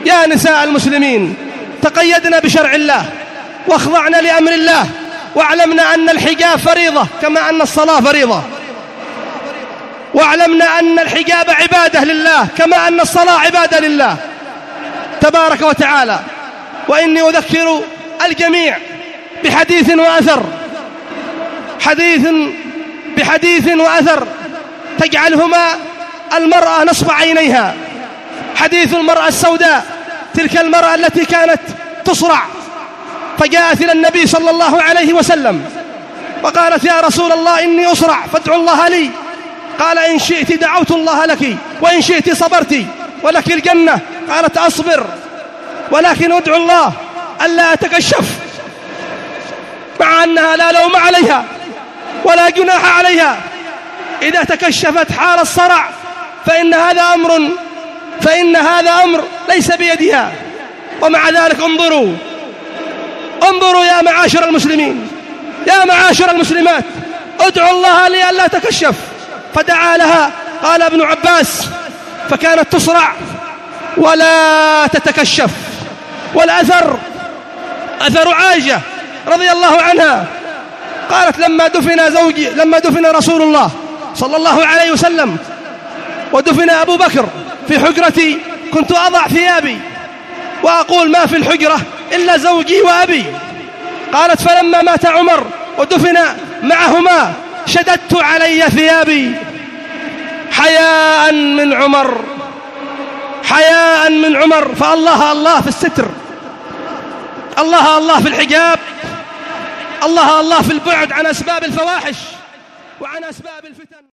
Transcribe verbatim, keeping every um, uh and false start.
يا نساء المسلمين تقيدنا بشرع الله واخضعنا لأمر الله، واعلمنا أن الحجاب فريضة كما أن الصلاة فريضة، واعلمنا أن الحجاب عبادة لله كما أن الصلاة عبادة لله تبارك وتعالى. وإني أذكر الجميع بحديث وأثر، حديث بحديث وأثر تجعلهما المرأة نصب عينيها. حديث المرأة السوداء، تلك المرأة التي كانت تصرع، فجاءت إلى النبي صلى الله عليه وسلم وقالت: يا رسول الله إني أصرع فادعو الله لي. قال: إن شئت دعوت الله لك وإن شئت صبرت ولك الجنة. قالت: أصبر، ولكن ادعو الله ألا أتكشف، مع أنها لا لوم عليها ولا جناح عليها. إذا تكشفت حال الصرع فإن هذا أمر فإن هذا أمر ليس بيدها. ومع ذلك انظروا انظروا يا معاشر المسلمين، يا معاشر المسلمات، ادعوا الله لي ألا تكشف. فدعا لها. قال ابن عباس: فكانت تصرع ولا تتكشف. والأثر أثر عائشة رضي الله عنها قالت: لما دفن زوجي لما دفن رسول الله صلى الله عليه وسلم ودفن أبو بكر في حجرتي كنت أضع ثيابي وأقول: ما في الحجرة إلا زوجي وأبي. قالت: فلما مات عمر ودفن معهما شددت علي ثيابي حياء من عمر، حياء من عمر. فالله الله في الستر، الله الله في الحجاب، الله الله في البعد عن أسباب الفواحش وعن أسباب الفتن.